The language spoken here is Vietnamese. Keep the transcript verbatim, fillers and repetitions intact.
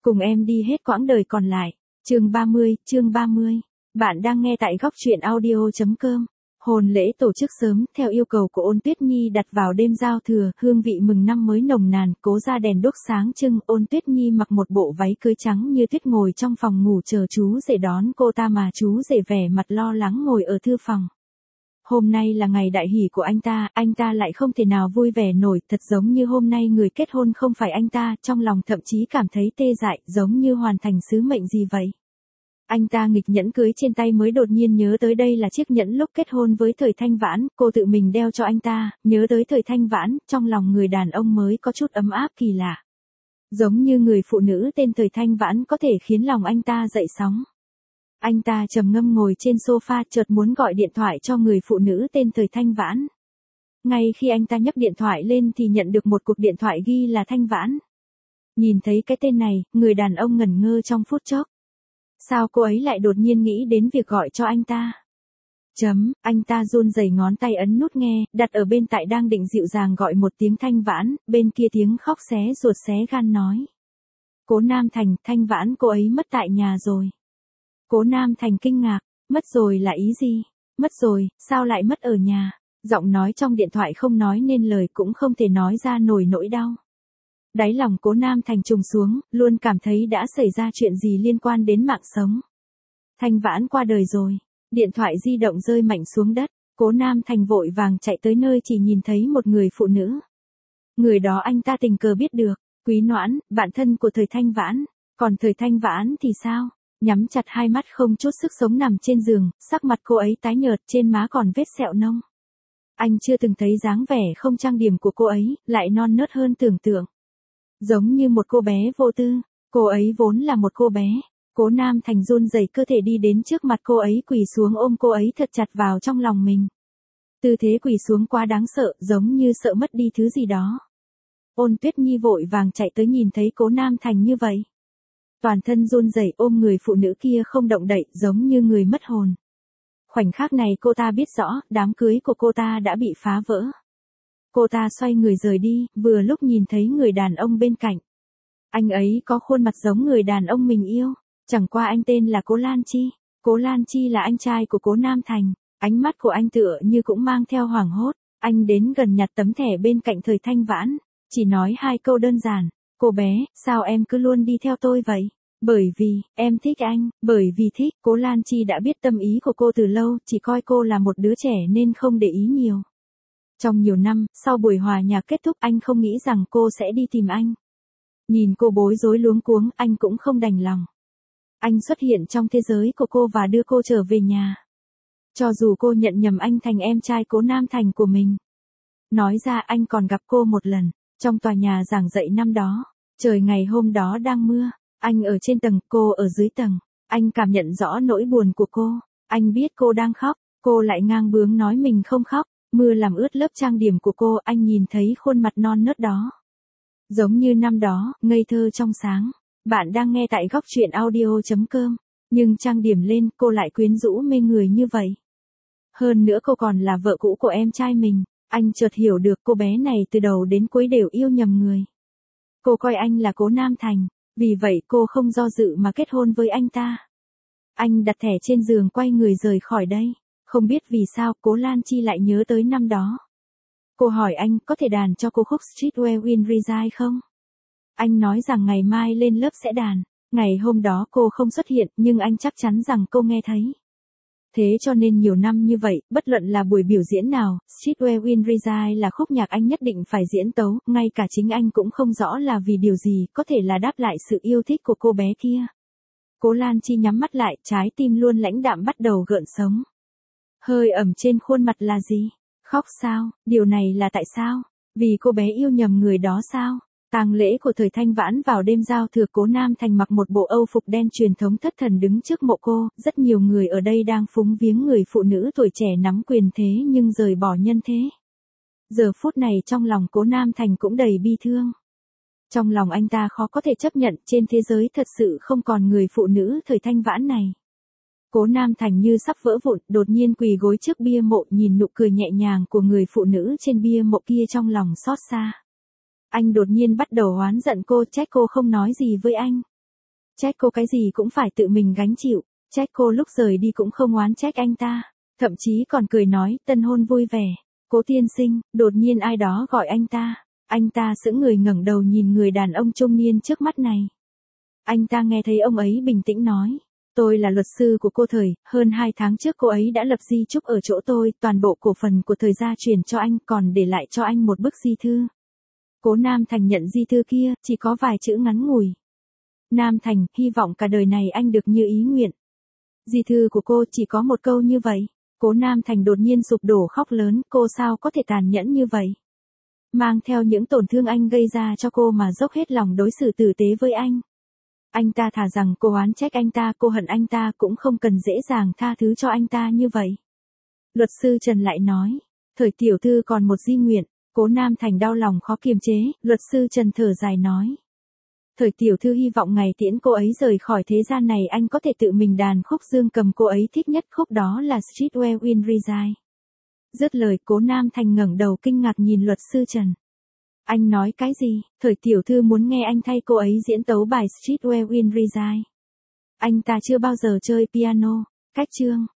Cùng em đi hết quãng đời còn lại. Chương ba mươi, chương ba mươi. Bạn đang nghe tại góc truyện audio chấm com. Hôn lễ tổ chức sớm, theo yêu cầu của Ôn Tuyết Nhi đặt vào đêm giao thừa, hương vị mừng năm mới nồng nàn, cố ra đèn đuốc sáng trưng. Ôn Tuyết Nhi mặc một bộ váy cưới trắng như tuyết ngồi trong phòng ngủ chờ chú rể đón cô ta, mà chú rể vẻ mặt lo lắng ngồi ở thư phòng. Hôm nay là ngày đại hỷ của anh ta, anh ta lại không thể nào vui vẻ nổi, thật giống như hôm nay người kết hôn không phải anh ta, trong lòng thậm chí cảm thấy tê dại, giống như hoàn thành sứ mệnh gì vậy. Anh ta nghịch nhẫn cưới trên tay mới đột nhiên nhớ tới đây là chiếc nhẫn lúc kết hôn với Thời Thanh Vãn, cô tự mình đeo cho anh ta, nhớ tới Thời Thanh Vãn, trong lòng người đàn ông mới có chút ấm áp kỳ lạ. Giống như người phụ nữ tên Thời Thanh Vãn có thể khiến lòng anh ta dậy sóng. Anh ta trầm ngâm ngồi trên sofa, chợt muốn gọi điện thoại cho người phụ nữ tên Thời Thanh Vãn. Ngay khi anh ta nhấc điện thoại lên thì nhận được một cuộc điện thoại ghi là Thanh Vãn. Nhìn thấy cái tên này, người đàn ông ngẩn ngơ trong phút chốc. Sao cô ấy lại đột nhiên nghĩ đến việc gọi cho anh ta? Chấm, anh ta run rẩy ngón tay ấn nút nghe, đặt ở bên tai đang định dịu dàng gọi một tiếng Thanh Vãn, bên kia tiếng khóc xé ruột xé gan nói. Cố Nam Thành, Thanh Vãn cô ấy mất tại nhà rồi. Cố Nam Thành kinh ngạc, mất rồi là ý gì? Mất rồi, sao lại mất ở nhà? Giọng nói trong điện thoại không nói nên lời, cũng không thể nói ra nổi nỗi đau. Đáy lòng Cố Nam Thành trùng xuống, luôn cảm thấy đã xảy ra chuyện gì liên quan đến mạng sống. Thanh Vãn qua đời rồi. Điện thoại di động rơi mạnh xuống đất, Cố Nam Thành vội vàng chạy tới nơi chỉ nhìn thấy một người phụ nữ. Người đó anh ta tình cờ biết được, Quý Noãn, bạn thân của Thời Thanh Vãn. Còn Thời Thanh Vãn thì sao? Nhắm chặt hai mắt không chút sức sống nằm trên giường, sắc mặt cô ấy tái nhợt, trên má còn vết sẹo nông. Anh chưa từng thấy dáng vẻ không trang điểm của cô ấy, lại non nớt hơn tưởng tượng. Giống như một cô bé vô tư, cô ấy vốn là một cô bé. Cố Nam Thành run rẩy cơ thể đi đến trước mặt cô ấy, quỳ xuống ôm cô ấy thật chặt vào trong lòng mình. Tư thế quỳ xuống quá đáng sợ, giống như sợ mất đi thứ gì đó. Ôn Tuyết Nhi vội vàng chạy tới nhìn thấy Cố Nam Thành như vậy. Toàn thân run rẩy ôm người phụ nữ kia không động đậy, giống như người mất hồn. Khoảnh khắc này cô ta biết rõ, đám cưới của cô ta đã bị phá vỡ. Cô ta xoay người rời đi, vừa lúc nhìn thấy người đàn ông bên cạnh. Anh ấy có khuôn mặt giống người đàn ông mình yêu, chẳng qua anh tên là Cố Lan Chi. Cố Lan Chi là anh trai của Cố Nam Thành, ánh mắt của anh tựa như cũng mang theo hoảng hốt. Anh đến gần nhặt tấm thẻ bên cạnh Thời Thanh Vãn, chỉ nói hai câu đơn giản. Cô bé, sao em cứ luôn đi theo tôi vậy? Bởi vì, em thích anh, bởi vì thích. Cố Lan Chi đã biết tâm ý của cô từ lâu, chỉ coi cô là một đứa trẻ nên không để ý nhiều. Trong nhiều năm, sau buổi hòa nhạc kết thúc, anh không nghĩ rằng cô sẽ đi tìm anh. Nhìn cô bối rối luống cuống, anh cũng không đành lòng. Anh xuất hiện trong thế giới của cô và đưa cô trở về nhà. Cho dù cô nhận nhầm anh thành em trai Cố Nam Thành của mình. Nói ra anh còn gặp cô một lần, trong tòa nhà giảng dạy năm đó. Trời ngày hôm đó đang mưa, anh ở trên tầng, cô ở dưới tầng. Anh cảm nhận rõ nỗi buồn của cô. Anh biết cô đang khóc, cô lại ngang bướng nói mình không khóc. Mưa làm ướt lớp trang điểm của cô, anh nhìn thấy khuôn mặt non nớt đó. Giống như năm đó, ngây thơ trong sáng. Bạn đang nghe tại góc truyện audio chấm com. Nhưng trang điểm lên, cô lại quyến rũ mê người như vậy. Hơn nữa cô còn là vợ cũ của em trai mình. Anh chợt hiểu được cô bé này từ đầu đến cuối đều yêu nhầm người. Cô coi anh là Cố Nam Thành, vì vậy cô không do dự mà kết hôn với anh ta. Anh đặt thẻ trên giường quay người rời khỏi đây. Không biết vì sao Cố Lan Chi lại nhớ tới năm đó. Cô hỏi anh có thể đàn cho cô khúc Street Where Wind Reside không? Anh nói rằng ngày mai lên lớp sẽ đàn. Ngày hôm đó cô không xuất hiện nhưng anh chắc chắn rằng cô nghe thấy. Thế cho nên nhiều năm như vậy, bất luận là buổi biểu diễn nào, Street Where Wind Reside là khúc nhạc anh nhất định phải diễn tấu, ngay cả chính anh cũng không rõ là vì điều gì, có thể là đáp lại sự yêu thích của cô bé kia. Cố Lan Chi nhắm mắt lại, trái tim luôn lãnh đạm bắt đầu gợn sống. Hơi ẩm trên khuôn mặt là gì? Khóc sao? Điều này là tại sao? Vì cô bé yêu nhầm người đó sao? Tang lễ của Thời Thanh Vãn vào đêm giao thừa, Cố Nam Thành mặc một bộ âu phục đen truyền thống thất thần đứng trước mộ cô, rất nhiều người ở đây đang phúng viếng người phụ nữ tuổi trẻ nắm quyền thế nhưng rời bỏ nhân thế. Giờ phút này trong lòng Cố Nam Thành cũng đầy bi thương. Trong lòng anh ta khó có thể chấp nhận trên thế giới thật sự không còn người phụ nữ Thời Thanh Vãn này. Cố Nam Thành như sắp vỡ vụn, đột nhiên quỳ gối trước bia mộ, nhìn nụ cười nhẹ nhàng của người phụ nữ trên bia mộ kia, trong lòng xót xa. Anh đột nhiên bắt đầu oán giận cô, trách cô không nói gì với anh. Trách cô cái gì cũng phải tự mình gánh chịu, trách cô lúc rời đi cũng không oán trách anh ta, thậm chí còn cười nói, tân hôn vui vẻ. Cố tiên sinh, đột nhiên ai đó gọi anh ta. Anh ta sững người ngẩng đầu nhìn người đàn ông trung niên trước mắt này. Anh ta nghe thấy ông ấy bình tĩnh nói. Tôi là luật sư của cô Thời, hơn hai tháng trước cô ấy đã lập di chúc ở chỗ tôi, toàn bộ cổ phần của Thời gia chuyển cho anh, còn để lại cho anh một bức di thư. Cố Nam Thành nhận di thư kia, chỉ có vài chữ ngắn ngủi. Nam Thành, hy vọng cả đời này anh được như ý nguyện. Di thư của cô chỉ có một câu như vậy. Cố Nam Thành đột nhiên sụp đổ khóc lớn, cô sao có thể tàn nhẫn như vậy? Mang theo những tổn thương anh gây ra cho cô mà dốc hết lòng đối xử tử tế với anh. Anh ta thà rằng cô oán trách anh ta, cô hận anh ta cũng không cần dễ dàng tha thứ cho anh ta như vậy. Luật sư Trần lại nói, Thời tiểu thư còn một di nguyện. Cố Nam Thành đau lòng khó kiềm chế, luật sư Trần thở dài nói. Thời tiểu thư hy vọng ngày tiễn cô ấy rời khỏi thế gian này anh có thể tự mình đàn khúc dương cầm cô ấy thích nhất, khúc đó là Street Where Wind Reside. Dứt lời, Cố Nam Thành ngẩng đầu kinh ngạc nhìn luật sư Trần. Anh nói cái gì? Thời tiểu thư muốn nghe anh thay cô ấy diễn tấu bài Street Where Wind Reside. Anh ta chưa bao giờ chơi piano. Cách chương.